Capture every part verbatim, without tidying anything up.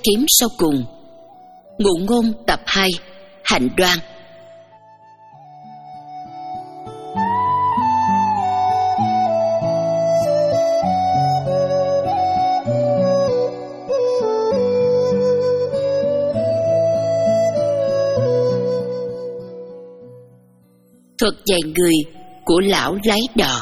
kiếm sau cùng. Ngụ ngôn tập hai, Hạnh đoan. Thuật dạy người của lão lái đò.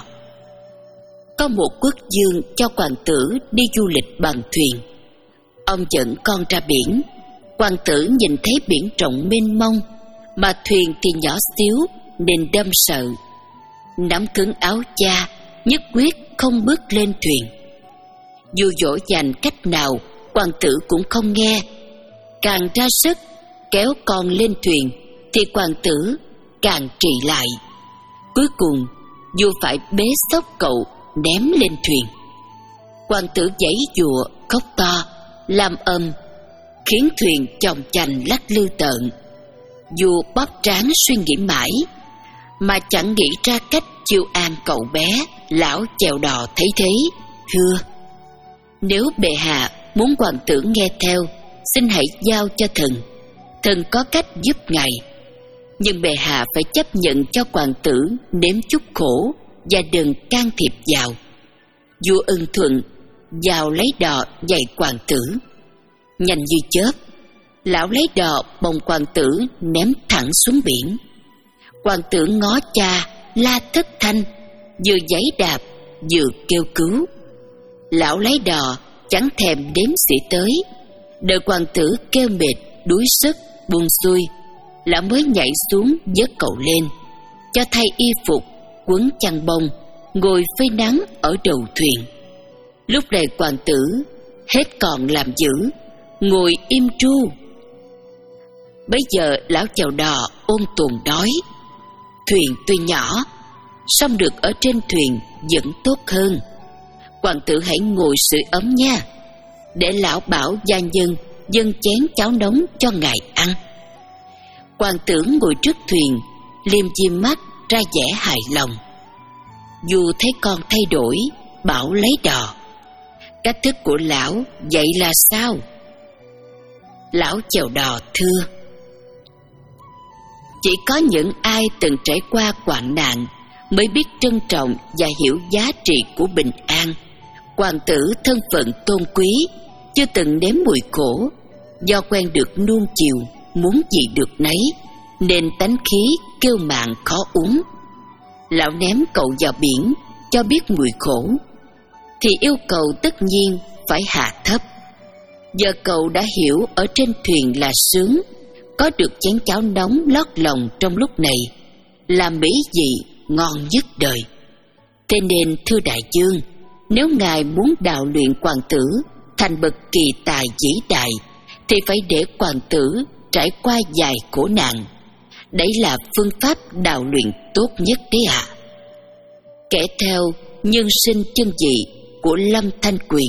Có một quốc vương cho hoàng tử đi du lịch bằng thuyền. Ông dẫn con ra biển. Hoàng tử nhìn thấy biển rộng mênh mông, mà thuyền thì nhỏ xíu nên đâm sợ. Nắm cứng áo cha, nhất quyết không bước lên thuyền. Dù dỗ dành cách nào, hoàng tử cũng không nghe. Càng ra sức kéo con lên thuyền thì hoàng tử càng trì lại. Cuối cùng vua phải bế xốc cậu ném lên thuyền. Hoàng tử giãy giụa khóc to, làm ầm, khiến thuyền chồng chành lắc lư tợn. Vua bóp trán suy nghĩ mãi, mà chẳng nghĩ ra cách chiêu an cậu bé. Lão chèo đò thấy thế, thưa: nếu bệ hạ muốn hoàng tử nghe theo, xin hãy giao cho thần. Thần có cách giúp ngài, nhưng bệ hạ phải chấp nhận cho hoàng tử nếm chút khổ và đừng can thiệp vào. Vua ưng thuận, vào lấy đò dạy hoàng tử. Nhanh như chớp, lão lấy đò bồng hoàng tử ném thẳng xuống biển. Hoàng tử ngó cha la thất thanh, vừa giãy đạp vừa kêu cứu. Lão lấy đò chẳng thèm đếm xỉa tới. Đợi hoàng tử kêu mệt đuối sức buông xuôi, lão mới nhảy xuống vớt cậu lên, cho thay y phục, quấn chăn bông, ngồi phơi nắng ở đầu thuyền. Lúc này hoàng tử hết còn làm dữ, ngồi im tru. Bấy giờ lão chèo đò ôn tồn nói: thuyền tuy nhỏ, song được ở trên thuyền vẫn tốt hơn. Hoàng tử hãy ngồi sưởi ấm nha, để lão bảo gia nhân dâng chén cháo nóng cho ngài ăn. Hoàng tử ngồi trước thuyền, liêm diêm mắt ra vẻ hài lòng. Vua thấy con thay đổi, bảo lấy đò: cách thức của lão vậy là sao? Lão chèo đò thưa: chỉ có những ai từng trải qua hoạn nạn mới biết trân trọng và hiểu giá trị của bình an. Hoàng tử thân phận tôn quý, chưa từng nếm mùi khổ, do quen được nuông chiều, muốn gì được nấy, nên tánh khí kiêu mạn khó uống. Lão ném cậu vào biển cho biết mùi khổ, thì yêu cầu tất nhiên phải hạ thấp. Giờ cậu đã hiểu ở trên thuyền là sướng, có được chén cháo nóng lót lòng trong lúc này là mỹ vị ngon nhất đời. Thế nên thưa đại vương, nếu ngài muốn đào luyện hoàng tử thành bậc kỳ tài vĩ đại, thì phải để hoàng tử trải qua dài khổ nạn. Đấy là phương pháp đào luyện tốt nhất đấy ạ. À. Kể theo Nhân sinh chân dị của Lâm Thanh Quyền.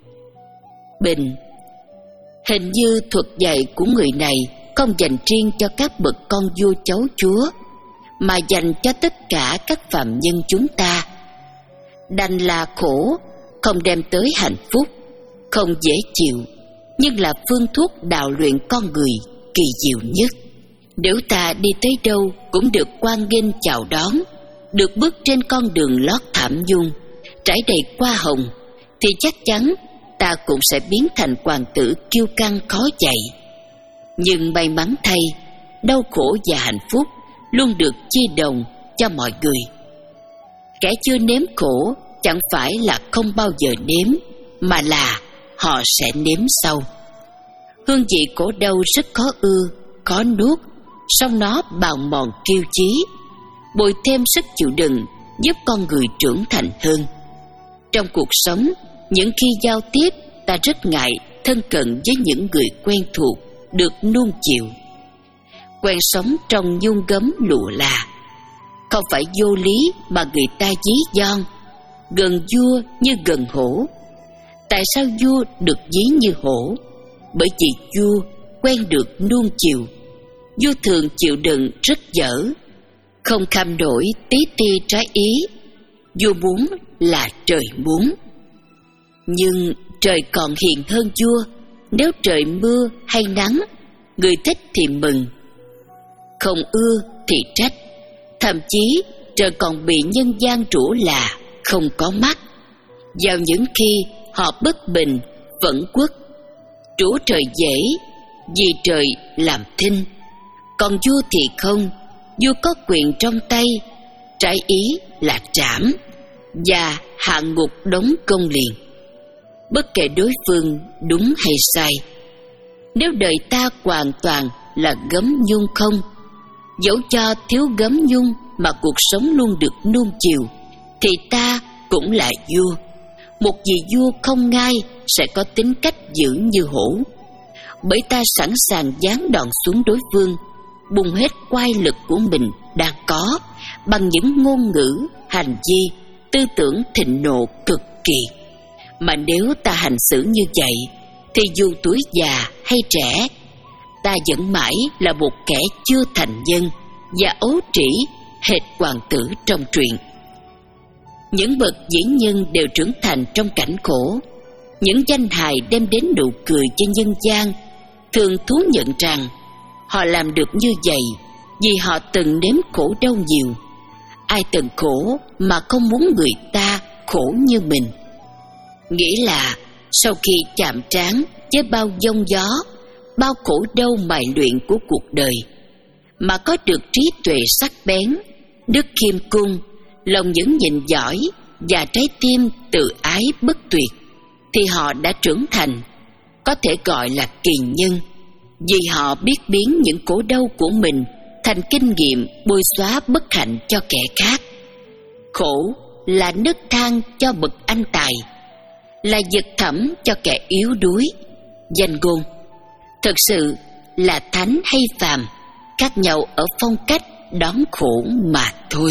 Bình: hình như thuật dạy của người này không dành riêng cho các bậc con vua cháu chúa, mà dành cho tất cả các phạm nhân chúng ta. Đành là khổ, không đem tới hạnh phúc, không dễ chịu, nhưng là phương thuốc đào luyện con người kỳ diệu nhất. Nếu ta đi tới đâu cũng được hoan nghênh chào đón, được bước trên con đường lót thảm dung, trải đầy hoa hồng, thì chắc chắn ta cũng sẽ biến thành hoàng tử kiêu căng khó dạy. Nhưng may mắn thay, đau khổ và hạnh phúc luôn được chia đồng cho mọi người. Kẻ chưa nếm khổ chẳng phải là không bao giờ nếm, mà là họ sẽ nếm sau. Hương vị khổ đau rất khó ưa, khó nuốt, song nó bào mòn kiêu chí, bồi thêm sức chịu đựng, giúp con người trưởng thành hơn. Trong cuộc sống, những khi giao tiếp, ta rất ngại thân cận với những người quen thuộc, được nuông chiều. Quen sống trong nhung gấm lụa là, không phải vô lý mà người ta dí don, gần vua như gần hổ. Tại sao vua được ví như hổ? Bởi vì vua quen được nuông chiều. Vua thường chịu đựng rất dở, không kham nổi tí ti trái ý. Vua muốn là trời muốn, nhưng trời còn hiền hơn vua, Nếu trời mưa hay nắng, người thích thì mừng, không ưa thì trách. Thậm chí trời còn bị nhân gian rủa là không có mắt, vào những khi họ bất bình, vẫn quốc. Rủa trời dễ, vì trời làm thinh. Còn vua thì không, vua có quyền trong tay, trái ý là trảm và hạ ngục đóng công liền, bất kể đối phương đúng hay sai. Nếu đời ta hoàn toàn là gấm nhung không, dẫu cho thiếu gấm nhung mà cuộc sống luôn được nuông chiều, thì ta cũng là vua. Một vị vua không ngai sẽ có tính cách dữ như hổ, bởi ta sẵn sàng giáng đòn xuống đối phương, bùng hết oai lực của mình đang có bằng những ngôn ngữ, hành vi, tư tưởng thịnh nộ cực kỳ. Mà nếu ta hành xử như vậy, thì dù tuổi già hay trẻ, ta vẫn mãi là một kẻ chưa thành nhân và ấu trĩ hệt hoàng tử trong truyện. Những bậc vĩ nhân đều trưởng thành trong cảnh khổ. Những danh hài đem đến nụ cười cho nhân gian thường thú nhận rằng họ làm được như vậy vì họ từng nếm khổ đau nhiều. Ai từng khổ mà không muốn người ta khổ như mình? Nghĩa là sau khi chạm trán với bao giông gió, bao khổ đau mài luyện của cuộc đời, mà có được trí tuệ sắc bén, đức khiêm cung, lòng những nhìn giỏi và trái tim từ ái bất tuyệt, thì họ đã trưởng thành, có thể gọi là kỳ nhân, vì họ biết biến những khổ đau của mình thành kinh nghiệm bôi xóa bất hạnh cho kẻ khác. Khổ là nấc thang cho bậc anh tài, là vực thẳm cho kẻ yếu đuối. Danh ngôn: thực sự là thánh hay phàm, khác nhau ở phong cách đón khổ mà thôi.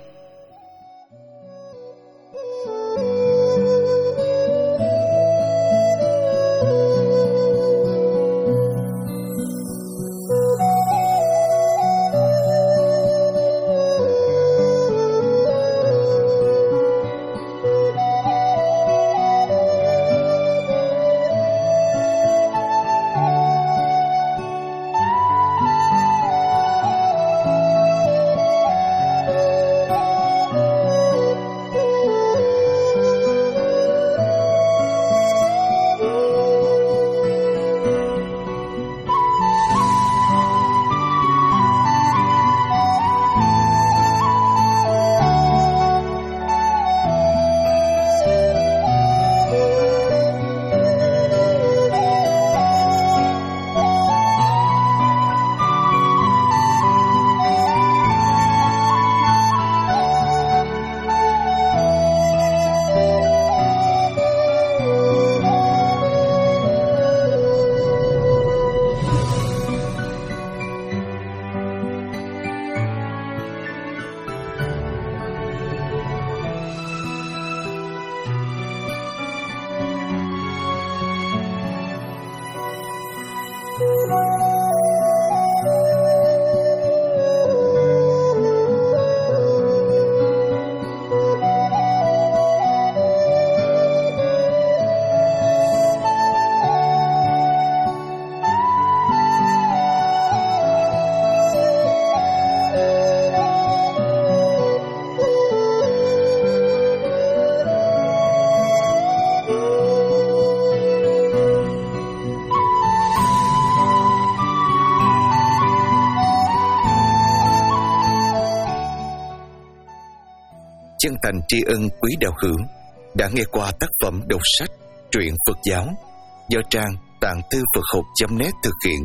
Chân thành tri ân quý đạo hữu đã nghe qua tác phẩm đọc sách truyện Phật giáo do trang tạng thư Phật học chấm net thực hiện.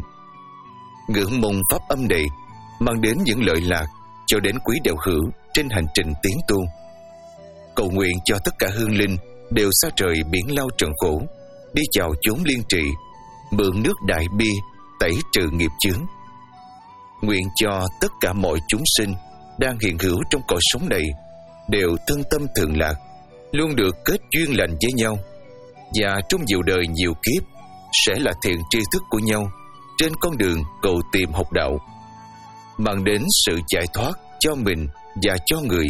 Ngưỡng mong pháp âm này mang đến những lợi lạc cho đến quý đạo hữu trên hành trình tiến tu. Cầu nguyện cho tất cả hương linh đều xa trời biển lao trần khổ, đi vào chốn liên trị, mượn nước đại bi tẩy trừ nghiệp chướng. Nguyện cho tất cả mọi chúng sinh đang hiện hữu trong cõi sống này đều thân tâm thường lạc, luôn được kết duyên lành với nhau, và trong nhiều đời nhiều kiếp sẽ là thiện tri thức của nhau trên con đường cầu tìm học đạo, mang đến sự giải thoát cho mình và cho người.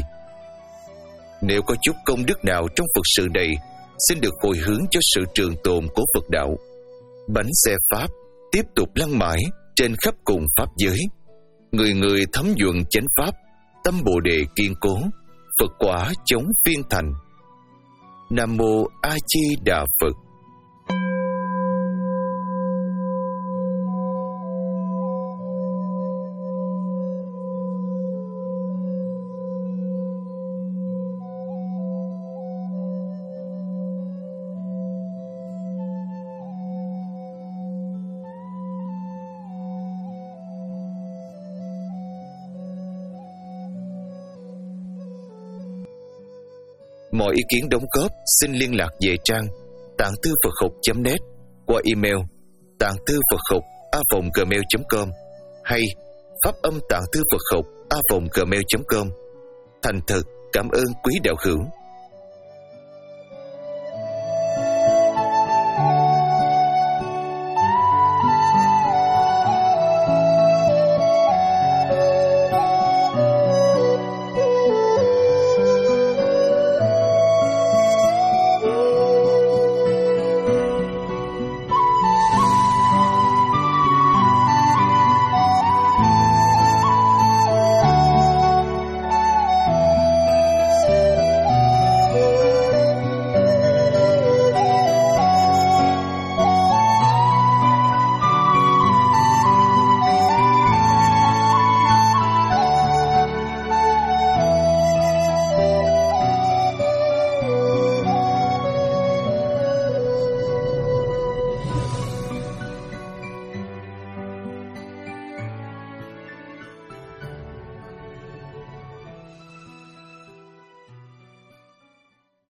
Nếu có chút công đức nào trong Phật sự này, xin được hồi hướng cho sự trường tồn của Phật đạo. Bánh xe Pháp tiếp tục lăn mãi trên khắp cùng Pháp giới. Người người thấm nhuần chánh Pháp, tâm Bồ Đề kiên cố, Phật quả chống phiên thành. Nam Mô A Di Đà Phật. Mọi ý kiến đóng góp xin liên lạc về trang tạng thư Phật học chấm net qua email tạng thư Phật học a vòng gmail chấm com hay pháp âm tạng thư Phật học a vòng gmail chấm com. Thành thật cảm ơn quý đạo hữu.